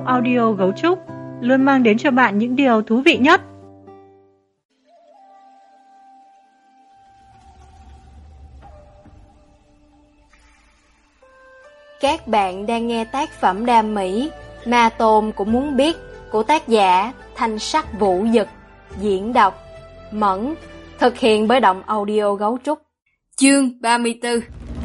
audio Gấu Trúc luôn mang đến cho bạn những điều thú vị nhất. Các bạn đang nghe tác phẩm đam mỹ Ma Tôn Cũng Muốn Biết của tác giả Thanh Sắc Vũ Dực, diễn đọc Mẫn, thực hiện bởi Động Audio Gấu Trúc. Chương 34.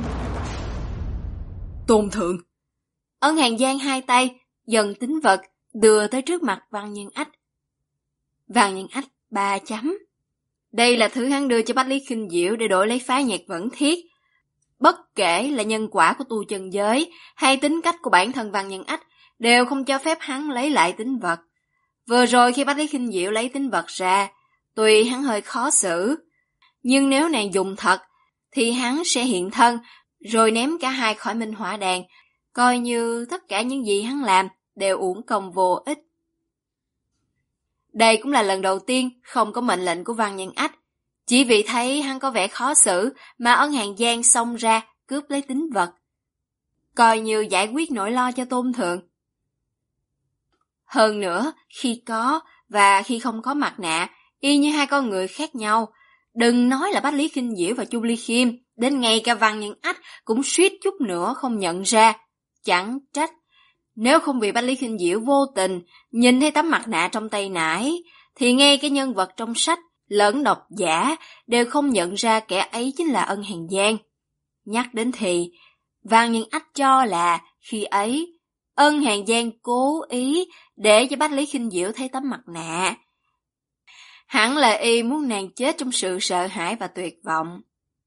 Tôn thượng. Ân Hàn Giang hai tay dần tín vật đưa tới trước mặt Văn Nhân Ách. Văn Nhân Ách 3 chấm. Đây là thứ hắn đưa cho Bách Lý Khinh Diệu để đổi lấy phái nhạc vẫn thiết. Bất kể là nhân quả của tu chân giới hay tính cách của bản thân Văn Nhân Ách đều không cho phép hắn lấy lại tín vật. Vừa rồi khi Bách Lý Khinh Diệu lấy tín vật ra, tuy hắn hơi khó xử, nhưng nếu nàng dùng thật thì hắn sẽ hiện thân rồi ném cả hai khỏi Minh Hỏa Đàn, coi như tất cả những gì hắn làm đều uổng công vô ích. Đây cũng là lần đầu tiên không có mệnh lệnh của Văn Nhân Ách. Chỉ vì thấy hắn có vẻ khó xử mà Ân Hàn Giang xông ra cướp lấy tín vật, coi như giải quyết nỗi lo cho Tôn thượng. Hơn nữa, khi có và khi không có mặt nạ, y như hai con người khác nhau. Đừng nói là Bách Lý Khinh Diệu và Chu Ly Khiêm, đến ngay cả Văn Nhân Ách cũng suýt chút nữa không nhận ra. Chẳng trách, nếu không vì Bách Lý Khinh Diệu vô tình nhìn thấy tấm mặt nạ trong tay nải, thì ngay cái nhân vật trong sách lẫn độc giả đều không nhận ra kẻ ấy chính là Ân Hàn Giang. Nhắc đến thì, Văn Nhân Ách cho là khi ấy, Ân Hàn Giang cố ý để cho Bách Lý Khinh Diệu thấy tấm mặt nạ. Hẳn là y muốn nàng chết trong sự sợ hãi và tuyệt vọng.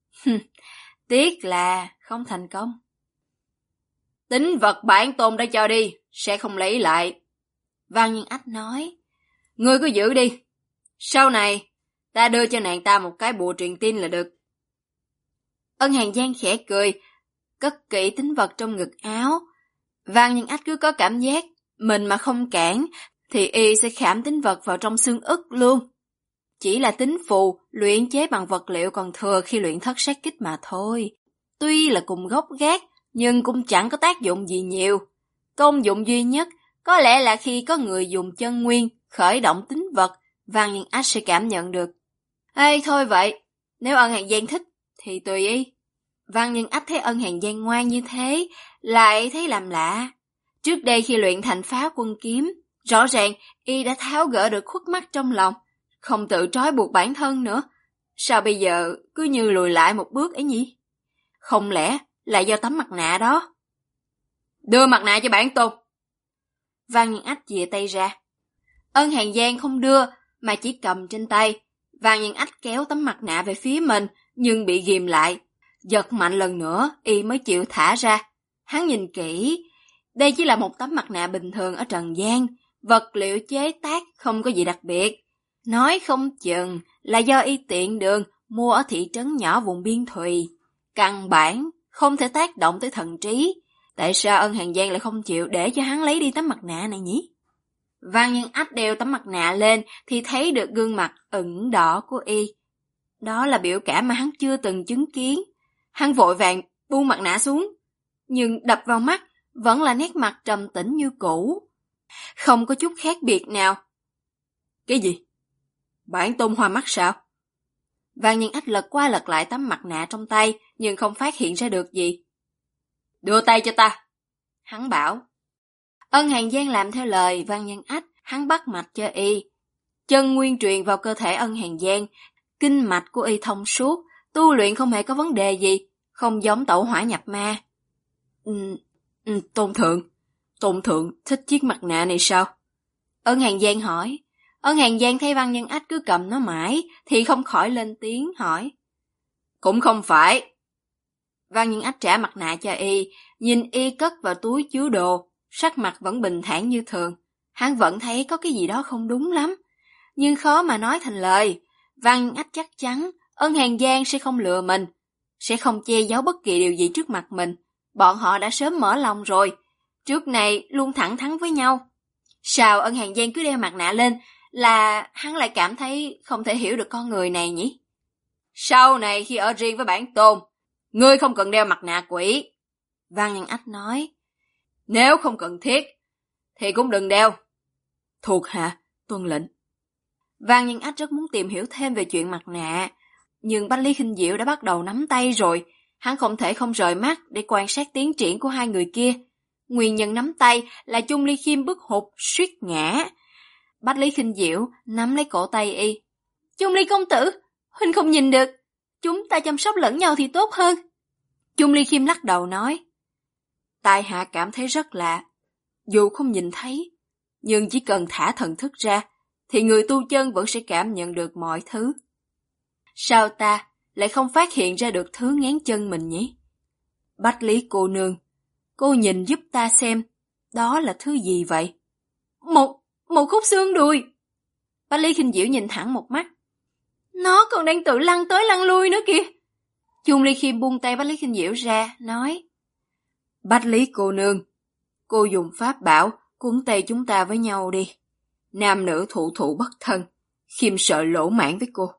Tiếc là không thành công. Tín vật bản tôn đã cho đi, sẽ không lấy lại. Văn Nhân Ách nói, ngươi cứ giữ đi. Sau này, ta đưa cho nàng ta một cái bùa truyền tin là được. Ân Hàn Giang khẽ cười, cất kỹ tín vật trong ngực áo. Văn Nhân Ách cứ có cảm giác, mình mà không cản, thì y sẽ khảm tín vật vào trong xương ức luôn. Chỉ là tín phù, luyện chế bằng vật liệu còn thừa khi luyện thất sát kích mà thôi. Tuy là cùng gốc gác, nhưng cũng chẳng có tác dụng gì nhiều. Công dụng duy nhất, có lẽ là khi có người dùng chân nguyên, khởi động tín vật, Văn Nhân Ách sẽ cảm nhận được. Ê, thôi vậy, nếu Ân Hàn Giang thích, thì tùy y. Văn Nhân Ách thấy Ân Hàn Giang ngoan như thế, lại thấy làm lạ. Trước đây khi luyện thành Phá Quân Kiếm, rõ ràng y đã tháo gỡ được khuất mắc trong lòng, không tự trói buộc bản thân nữa. Sao bây giờ cứ như lùi lại một bước ấy nhỉ? Không lẽ là do tấm mặt nạ đó? Đưa mặt nạ cho bản tôn. Văn Nhân Ách chìa tay ra. Ân Hàn Giang không đưa, mà chỉ cầm trên tay. Văn Nhân Ách kéo tấm mặt nạ về phía mình, nhưng bị ghìm lại. Giật mạnh lần nữa, y mới chịu thả ra. Hắn nhìn kỹ. Đây chỉ là một tấm mặt nạ bình thường ở trần gian. Vật liệu chế tác không có gì đặc biệt. Nói không chừng là do y tiện đường mua ở thị trấn nhỏ vùng biên thùy. Căn bản không thể tác động tới thần trí. Tại sao Ân Hàn Giang lại không chịu để cho hắn lấy đi tấm mặt nạ này nhỉ? Văn Nhân Ách đeo tấm mặt nạ lên thì thấy được gương mặt ửng đỏ của y. Đó là biểu cảm mà hắn chưa từng chứng kiến. Hắn vội vàng buông mặt nạ xuống, nhưng đập vào mắt vẫn là nét mặt trầm tĩnh như cũ, không có chút khác biệt nào. Cái gì? Bản tôn hoa mắt sao? Văn Nhân Ách lật qua lật lại tấm mặt nạ trong tay, nhưng không phát hiện ra được gì. Đưa tay cho ta, hắn bảo. Ân Hàn Giang làm theo lời Văn Nhân Ách, hắn bắt mạch cho y. Chân nguyên truyền vào cơ thể Ân Hàn Giang, kinh mạch của y thông suốt, tu luyện không hề có vấn đề gì, không giống tẩu hỏa nhập ma. Tôn thượng thích chiếc mặt nạ này sao? Ân Hàn Giang hỏi. Ân Hàn Giang thấy Văn Nhân Ách cứ cầm nó mãi, thì không khỏi lên tiếng hỏi. Cũng không phải. Văn Nhân Ách trả mặt nạ cho y, nhìn y cất vào túi chứa đồ, sắc mặt vẫn bình thản như thường. Hắn vẫn thấy có cái gì đó không đúng lắm, nhưng khó mà nói thành lời. Văn Nhân Ách chắc chắn Ân Hàn Giang sẽ không lừa mình, sẽ không che giấu bất kỳ điều gì trước mặt mình. Bọn họ đã sớm mở lòng rồi, trước này luôn thẳng thắn với nhau. Sao Ân Hàn Giang cứ đeo mặt nạ lên là hắn lại cảm thấy không thể hiểu được con người này nhỉ? Sau này khi ở riêng với bản tôn, ngươi không cần đeo mặt nạ quỷ. Văn Nhân Ách nói. Nếu không cần thiết, thì cũng đừng đeo. Thuộc hạ, tuân lệnh. Văn Nhân Ách rất muốn tìm hiểu thêm về chuyện mặt nạ, nhưng Bách Lý Khinh Diệu đã bắt đầu nắm tay rồi, hắn không thể không rời mắt để quan sát tiến triển của hai người kia. Nguyên nhân nắm tay là Chung Ly Khiêm bức hụt suýt ngã. Bách Lý Khinh Diệu nắm lấy cổ tay y. Chung Ly công tử, huynh không nhìn được, chúng ta chăm sóc lẫn nhau thì tốt hơn. Chung Ly Khiêm lắc đầu nói, tại hạ cảm thấy rất lạ, dù không nhìn thấy, nhưng chỉ cần thả thần thức ra, thì người tu chân vẫn sẽ cảm nhận được mọi thứ. Sao ta lại không phát hiện ra được thứ ngán chân mình nhỉ? Bách Lý cô nương, cô nhìn giúp ta xem, đó là thứ gì vậy? Một khúc xương đùi. Bách Lý Khinh Diệu nhìn thẳng một mắt. Nó còn đang tự lăn tới lăn lui nữa kìa. Chung Ly Khiêm buông tay Bách Lý Khinh Diệu ra, nói, Bách Lý cô nương, cô dùng pháp bảo cuốn tay chúng ta với nhau đi. Nam nữ thụ thụ bất thân, Khiêm sợ lỗ mãn với cô.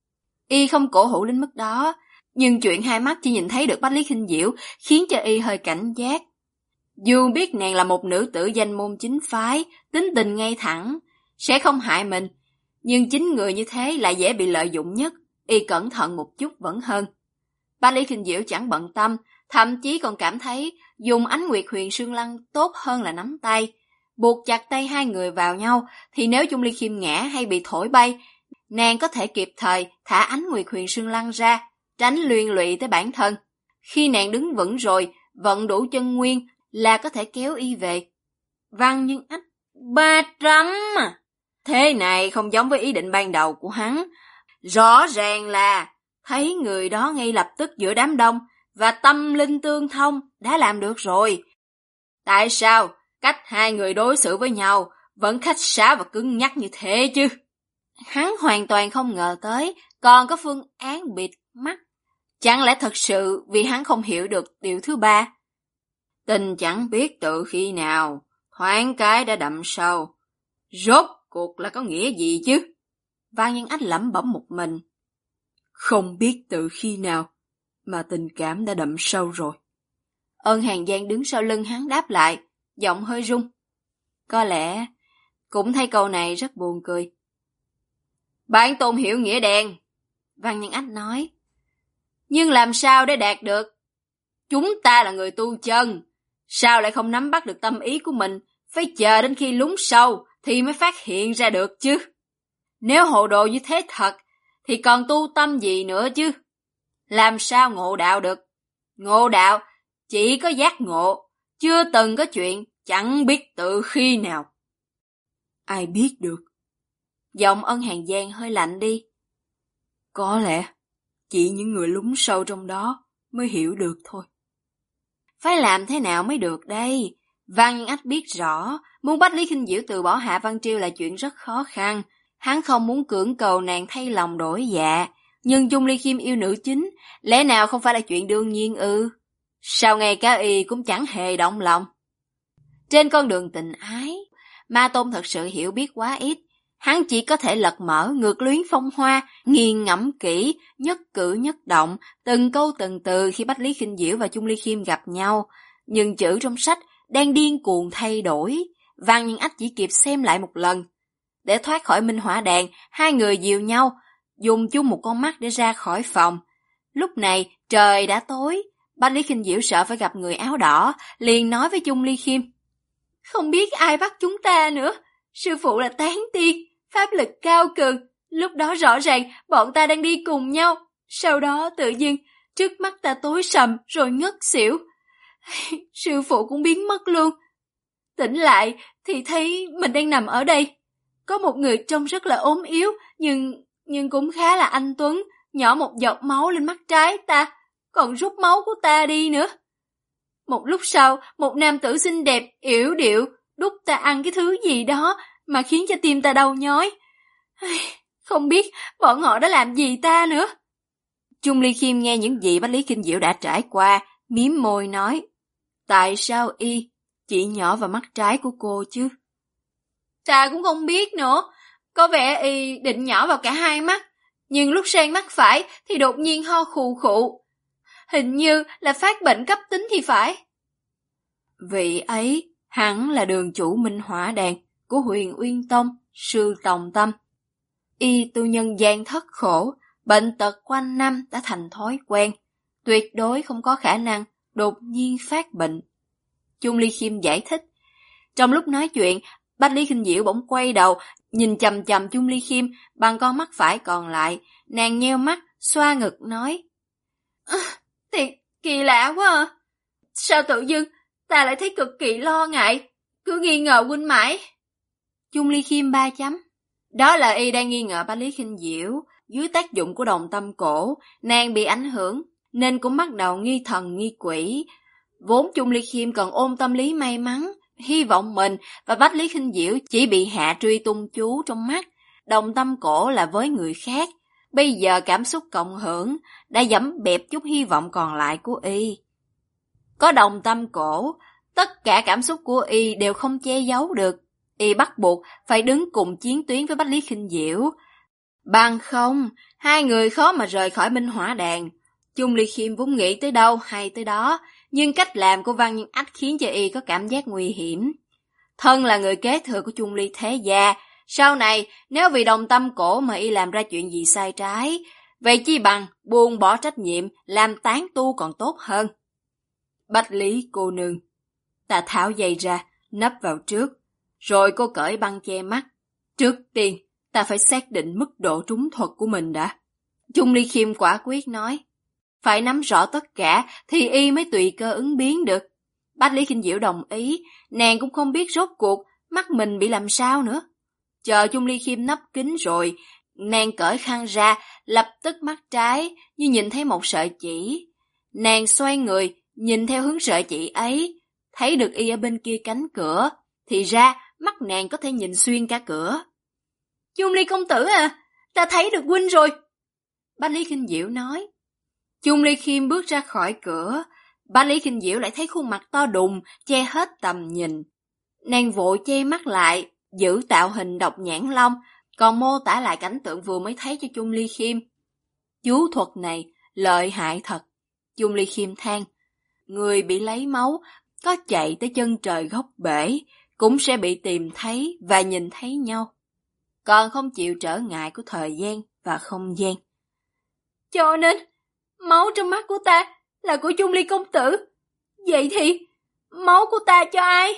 Y không cổ hủ đến mức đó, nhưng chuyện hai mắt chỉ nhìn thấy được Bách Lý Khinh Diệu khiến cho y hơi cảnh giác. Dù biết nàng là một nữ tử danh môn chính phái, tính tình ngay thẳng, sẽ không hại mình, nhưng chính người như thế lại dễ bị lợi dụng nhất, y cẩn thận một chút vẫn hơn. Bách Lý Khinh Diệu chẳng bận tâm, thậm chí còn cảm thấy dùng Ánh Nguyệt Huyền Sương Lăng tốt hơn là nắm tay. Buộc chặt tay hai người vào nhau, thì nếu Chung Ly Khiêm ngã hay bị thổi bay, nàng có thể kịp thời thả Ánh Nguyệt Huyền Sương Lăng ra, tránh liên lụy tới bản thân. Khi nàng đứng vững rồi, vận đủ chân nguyên là có thể kéo y về. Văn Nhân Ách, 300 à? Thế này không giống với ý định ban đầu của hắn. Rõ ràng là thấy người đó ngay lập tức giữa đám đông và tâm linh tương thông đã làm được rồi. Tại sao cách hai người đối xử với nhau vẫn khách sáo và cứng nhắc như thế chứ? Hắn hoàn toàn không ngờ tới còn có phương án bịt mắt. Chẳng lẽ thật sự vì hắn không hiểu được điều thứ ba? Tình chẳng biết từ khi nào, thoáng cái đã đậm sâu. Rốt cuộc là có nghĩa gì chứ? Văn Nhân Ách lẩm bẩm một mình. Không biết từ khi nào mà tình cảm đã đậm sâu rồi. Ân Hàn Giang đứng sau lưng hắn đáp lại, giọng hơi run. Có lẽ cũng thấy câu này rất buồn cười. Bản tôn hiểu nghĩa đen, Văn Nhân Ách nói. Nhưng làm sao để đạt được? Chúng ta là người tu chân, sao lại không nắm bắt được tâm ý của mình, phải chờ đến khi lún sâu thì mới phát hiện ra được chứ. Nếu hồ đồ như thế thật, thì còn tu tâm gì nữa chứ? Làm sao ngộ đạo được? Ngộ đạo chỉ có giác ngộ, chưa từng có chuyện chẳng biết từ khi nào. Ai biết được? Giọng Ân Hàn Giang hơi lạnh đi. Có lẽ chỉ những người lún sâu trong đó mới hiểu được thôi. Phải làm thế nào mới được đây? Văn Nhân Ách biết rõ, muốn Bách Lý Khinh Diệu từ bỏ Hạ Văn Triêu là chuyện rất khó khăn. Hắn không muốn cưỡng cầu nàng thay lòng đổi dạ, nhưng Chung Ly Khiêm yêu nữ chính, lẽ nào không phải là chuyện đương nhiên ư? Sao ngay cả y cũng chẳng hề động lòng? Trên con đường tình ái, Ma Tôn thật sự hiểu biết quá ít. Hắn chỉ có thể lật mở Ngược Luyến Phong Hoa, nghiền ngẫm kỹ, nhất cử nhất động, từng câu từng từ khi Bách Lý Khinh Diệu và Chung Ly Khiêm gặp nhau. Nhưng chữ trong sách đang điên cuồng thay đổi, Văn Nhân Ách chỉ kịp xem lại một lần. Để thoát khỏi Minh Hỏa Đàn, hai người dìu nhau, dùng chung một con mắt để ra khỏi phòng. Lúc này trời đã tối, Bách Lý Khinh Diệu sợ phải gặp người áo đỏ, liền nói với Chung Ly Khiêm. Không biết ai bắt chúng ta nữa, sư phụ là tán tiên, pháp lực cao cường, lúc đó rõ ràng bọn ta đang đi cùng nhau, sau đó tự nhiên trước mắt ta tối sầm rồi ngất xỉu. Sư phụ cũng biến mất luôn. Tỉnh lại thì thấy mình đang nằm ở đây. Có một người trông rất là ốm yếu, nhưng cũng khá là anh tuấn, nhỏ một giọt máu lên mắt trái ta, còn rút máu của ta đi nữa. Một lúc sau, một nam tử xinh đẹp, yểu điệu, đút ta ăn cái thứ gì đó mà khiến cho tim ta đau nhói. Không biết bọn họ đã làm gì ta nữa. Chung Ly Khiêm nghe những gì Bách Lý Khinh Diệu đã trải qua, mím môi nói, tại sao y chỉ nhỏ vào mắt trái của cô chứ? Ta cũng không biết nữa, có vẻ y định nhỏ vào cả hai mắt, nhưng lúc sang mắt phải thì đột nhiên ho khù khụ. Hình như là phát bệnh cấp tính thì phải. Vị ấy Hắn là đường chủ Minh Hỏa Đàn của Huyền Uyên Tông, sư Tòng Tâm. Y tu nhân gian thất khổ, bệnh tật quanh năm đã thành thói quen, tuyệt đối không có khả năng đột nhiên phát bệnh. Chung Ly Khiêm giải thích. Trong lúc nói chuyện, Bách Lý Kinh Diệu bỗng quay đầu, nhìn chằm chằm Chung Ly Khiêm bằng con mắt phải còn lại. Nàng nheo mắt, xoa ngực nói. Thiệt kỳ lạ quá à. Sao tự dưng ta lại thấy cực kỳ lo ngại, cứ nghi ngờ huynh mãi. Chung Ly Khiêm 3 chấm. Đó là y đang nghi ngờ Bách Lý Kinh Diệu. Dưới tác dụng của đồng tâm cổ, nàng bị ảnh hưởng, nên cũng bắt đầu nghi thần nghi quỷ. Vốn Chung Ly Khiêm còn ôm tâm lý may mắn, hy vọng mình và Bách Lý Kinh Diệu chỉ bị hạ truy tung chú trong mắt. Đồng tâm cổ là với người khác. Bây giờ cảm xúc cộng hưởng đã giẫm bẹp chút hy vọng còn lại của y. Có đồng tâm cổ, tất cả cảm xúc của y đều không che giấu được. Y bắt buộc phải đứng cùng chiến tuyến với Bách Lý Kinh Diệu. Bằng không, hai người khó mà rời khỏi Minh Hỏa Đàn. Chung Ly Khiêm vốn nghĩ tới đâu hay tới đó, nhưng cách làm của Văn Nhân Ách khiến cho y có cảm giác nguy hiểm. Thân là người kế thừa của Chung Ly thế gia, sau này nếu vì đồng tâm cổ mà y làm ra chuyện gì sai trái, vậy chi bằng buông bỏ trách nhiệm, làm tán tu còn tốt hơn. Bách Lý cô nương, ta tháo dây ra, nấp vào trước, rồi cô cởi băng che mắt. Trước tiên, ta phải xác định mức độ trúng thuật của mình đã. Chung Ly Khiêm quả quyết nói. Phải nắm rõ tất cả thì y mới tùy cơ ứng biến được. Bách Lý Kinh Diệu đồng ý, nàng cũng không biết rốt cuộc mắt mình bị làm sao nữa. Chờ Chung Ly Khiêm nấp kín rồi, nàng cởi khăn ra, lập tức mắt trái như nhìn thấy một sợi chỉ. Nàng xoay người, nhìn theo hướng sợi chỉ ấy, thấy được y ở bên kia cánh cửa, thì ra mắt nàng có thể nhìn xuyên cả cửa. Chung Ly công tử à, ta thấy được huynh rồi. Bách Lý Kinh Diệu nói. Chung Ly Khiêm bước ra khỏi cửa, Bách Lý Kinh Diệu lại thấy khuôn mặt to đùng, che hết tầm nhìn. Nàng vội che mắt lại, giữ tạo hình độc nhãn long, còn mô tả lại cảnh tượng vừa mới thấy cho Chung Ly Khiêm. Chú thuật này lợi hại thật. Chung Ly Khiêm than. Người bị lấy máu, có chạy tới chân trời góc bể, cũng sẽ bị tìm thấy và nhìn thấy nhau. Còn không chịu trở ngại của thời gian và không gian. Cho nên, máu trong mắt của ta là của Chung Ly công tử. Vậy thì, máu của ta cho ai?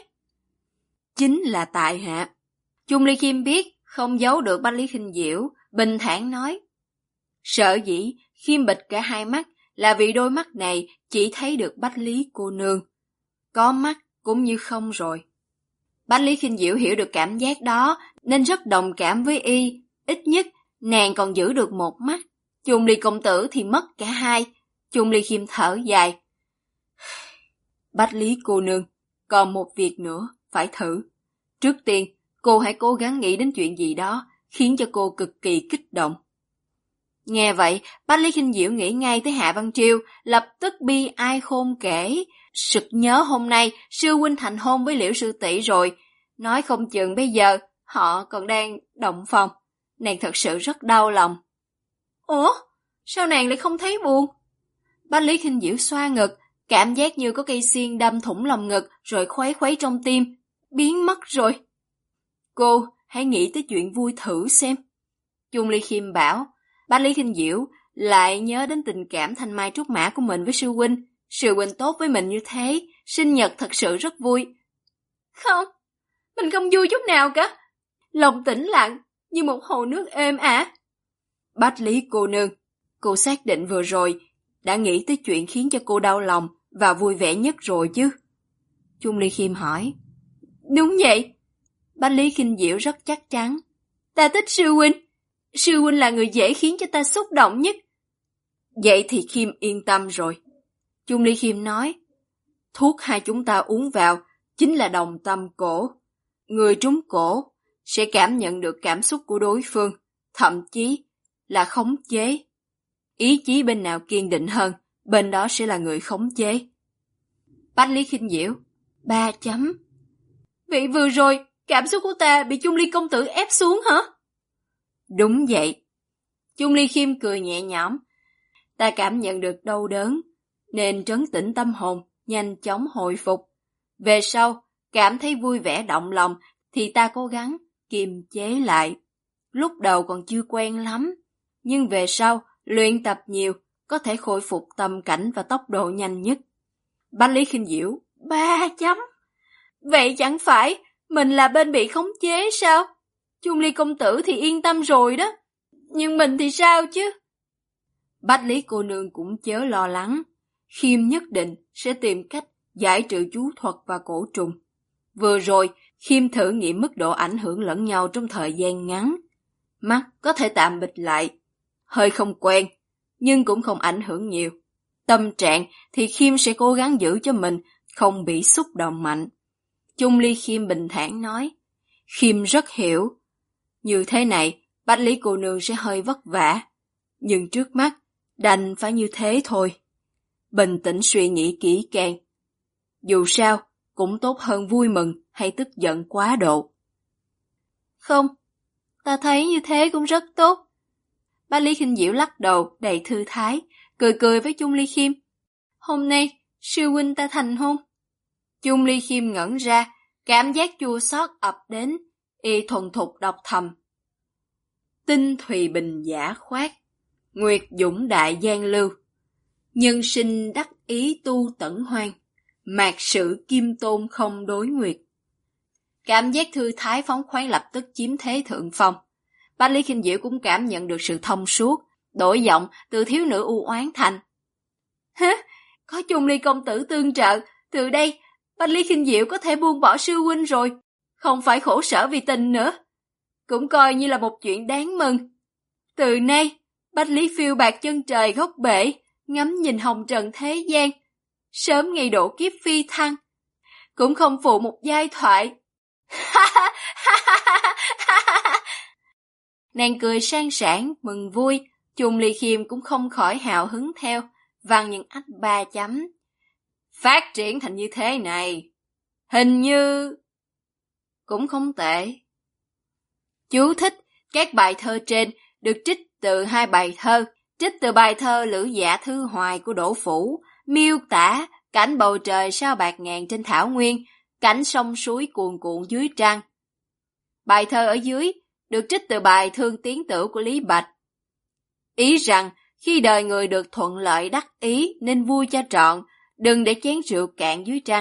Chính là tại hạ. Chung Ly Khiêm biết, không giấu được Bách Lý Kinh Diệu, bình thản nói. Sợ dĩ, Khiêm bịt cả hai mắt, là vì đôi mắt này chỉ thấy được Bách Lý cô nương. Có mắt cũng như không rồi. Bách Lý Kinh Diệu hiểu được cảm giác đó, nên rất đồng cảm với y. Ít nhất, nàng còn giữ được một mắt. Chung Ly công tử thì mất cả hai. Chung Ly Khiêm thở dài. Bách Lý cô nương, còn một việc nữa, phải thử. Trước tiên, cô hãy cố gắng nghĩ đến chuyện gì đó, khiến cho cô cực kỳ kích động. Nghe vậy, Bách Lý Kinh Diệu nghĩ ngay tới Hạ Văn Triều, lập tức bi ai khôn kể. Sực nhớ hôm nay, sư huynh thành hôn với Liễu sư tỷ rồi. Nói không chừng bây giờ, họ còn đang động phòng. Nàng thật sự rất đau lòng. Ủa? Sao nàng lại không thấy buồn? Bách Lý Kinh Diệu xoa ngực, cảm giác như có cây xiên đâm thủng lòng ngực rồi khuấy khuấy trong tim. Biến mất rồi. Cô hãy nghĩ tới chuyện vui thử xem. Chung Ly Khiêm bảo. Bách Lý Kinh Diệu lại nhớ đến tình cảm thanh mai trúc mã của mình với sư huynh. Sư huynh tốt với mình như thế, sinh nhật thật sự rất vui. Không, mình không vui chút nào cả. Lòng tĩnh lặng như một hồ nước êm ả. Bách Lý cô nương, cô xác định vừa rồi đã nghĩ tới chuyện khiến cho cô đau lòng và vui vẻ nhất rồi chứ? Chung Ly Khiêm hỏi. Đúng vậy. Bách Lý Kinh Diệu rất chắc chắn. Ta thích sư huynh. Sư huynh là người dễ khiến cho ta xúc động nhất. Vậy thì Khiêm yên tâm rồi. Chung Ly Khiêm nói. Thuốc hai chúng ta uống vào chính là đồng tâm cổ. Người trúng cổ sẽ cảm nhận được cảm xúc của đối phương, thậm chí là khống chế. Ý chí bên nào kiên định hơn, bên đó sẽ là người khống chế. Bách Lý Kinh Diệu, 3 chấm. Vậy vừa rồi, cảm xúc của ta bị Chung Ly công tử ép xuống hả? Đúng vậy. Chung Ly Khiêm cười nhẹ nhõm. Ta cảm nhận được đau đớn, nên trấn tĩnh tâm hồn, nhanh chóng hồi phục. Về sau, cảm thấy vui vẻ động lòng thì ta cố gắng kiềm chế lại. Lúc đầu còn chưa quen lắm, nhưng về sau luyện tập nhiều có thể khôi phục tâm cảnh và tốc độ nhanh nhất. Bách Lý Khinh Diễu 3 chấm. Vậy chẳng phải mình là bên bị khống chế sao? Chung Ly công tử thì yên tâm rồi đó, nhưng mình thì sao chứ? Bách Lý cô nương cũng chớ lo lắng, Khiêm nhất định sẽ tìm cách giải trừ chú thuật và cổ trùng. Vừa rồi, Khiêm thử nghiệm mức độ ảnh hưởng lẫn nhau trong thời gian ngắn. Mắt có thể tạm bịt lại, hơi không quen, nhưng cũng không ảnh hưởng nhiều. Tâm trạng thì Khiêm sẽ cố gắng giữ cho mình không bị xúc động mạnh. Chung Ly Khiêm bình thản nói, Khiêm rất hiểu. Như thế này, Bách Lý cô nương sẽ hơi vất vả, nhưng trước mắt đành phải như thế thôi. Bình tĩnh suy nghĩ kỹ càng. Dù sao, cũng tốt hơn vui mừng hay tức giận quá độ. Không, ta thấy như thế cũng rất tốt. Bách Lý Khinh Diễu lắc đầu đầy thư thái, cười cười với Chung Ly Khiêm. Hôm nay, sư huynh ta thành hôn. Chung Ly Khiêm ngẩn ra, cảm giác chua xót ập đến, y thuần thục đọc thầm. Tinh thùy bình giả khoát, nguyệt dũng đại giang lưu. Nhân sinh đắc ý tu tẩn hoang, mạt sự kim tôn không đối nguyệt. Cảm giác thư thái phóng khoáng lập tức chiếm thế thượng phong. Bách Lý Khinh Diễu cũng cảm nhận được sự thông suốt, đổi giọng từ thiếu nữ u oán thành. Hả? Có Chung Ly công tử tương trợ, từ đây Bách Lý Khinh Diễu có thể buông bỏ sư huynh rồi, không phải khổ sở vì tình nữa. Cũng coi như là một chuyện đáng mừng. Từ nay, Bách Lý phiêu bạt chân trời góc bể, ngắm nhìn hồng trần thế gian, sớm ngày độ kiếp phi thăng, cũng không phụ một giai thoại. Nàng cười sang sảng, mừng vui, Chung Ly Khiêm cũng không khỏi hào hứng theo, văng những ách 3 chấm. Phát triển thành như thế này, hình như cũng không tệ. Chú thích, các bài thơ trên được trích từ 2 bài thơ, trích từ bài thơ Lữ Dạ Thư Hoài của Đỗ Phủ, miêu tả cảnh bầu trời sao bạc ngàn trên thảo nguyên, cảnh sông suối cuồn cuộn dưới trăng. Bài thơ ở dưới được trích từ bài Thương Tiến Tử của Lý Bạch. Ý rằng, khi đời người được thuận lợi đắc ý nên vui cho trọn, đừng để chén rượu cạn dưới trăng.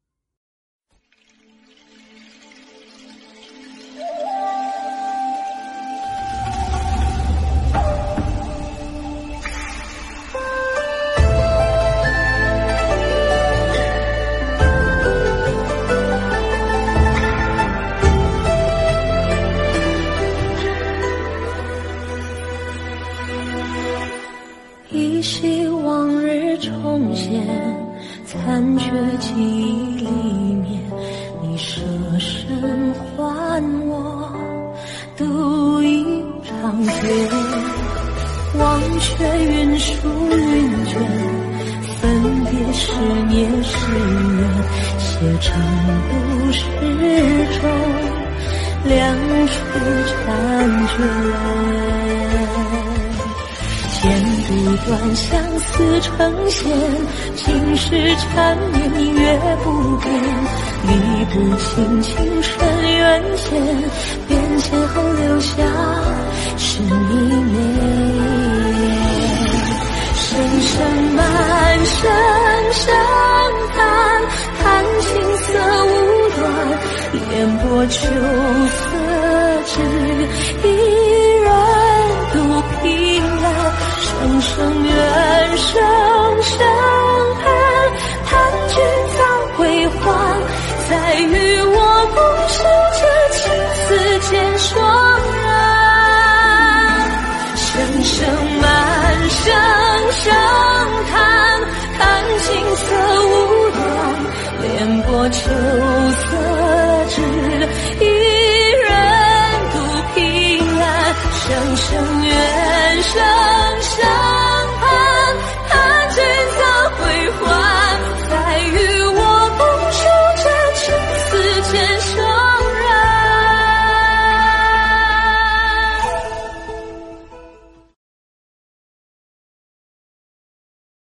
依稀往日重现，残缺记忆里面，你舍身还我独饮长街，忘却云舒云卷，分别是年是月，写成都市中两处婵娟。剪不断相思成线，今世缠绵明月不变，理不清情深缘浅，变迁后留下是一念。深深满身伤叹，叹青涩无端，莲波秋色只一人独凭栏。生生缘，生生盼，盼君早归还，再与我共守这青丝渐霜染。声声满声声叹，叹青涩无端，莲波秋色只一人独凭栏。生生缘，生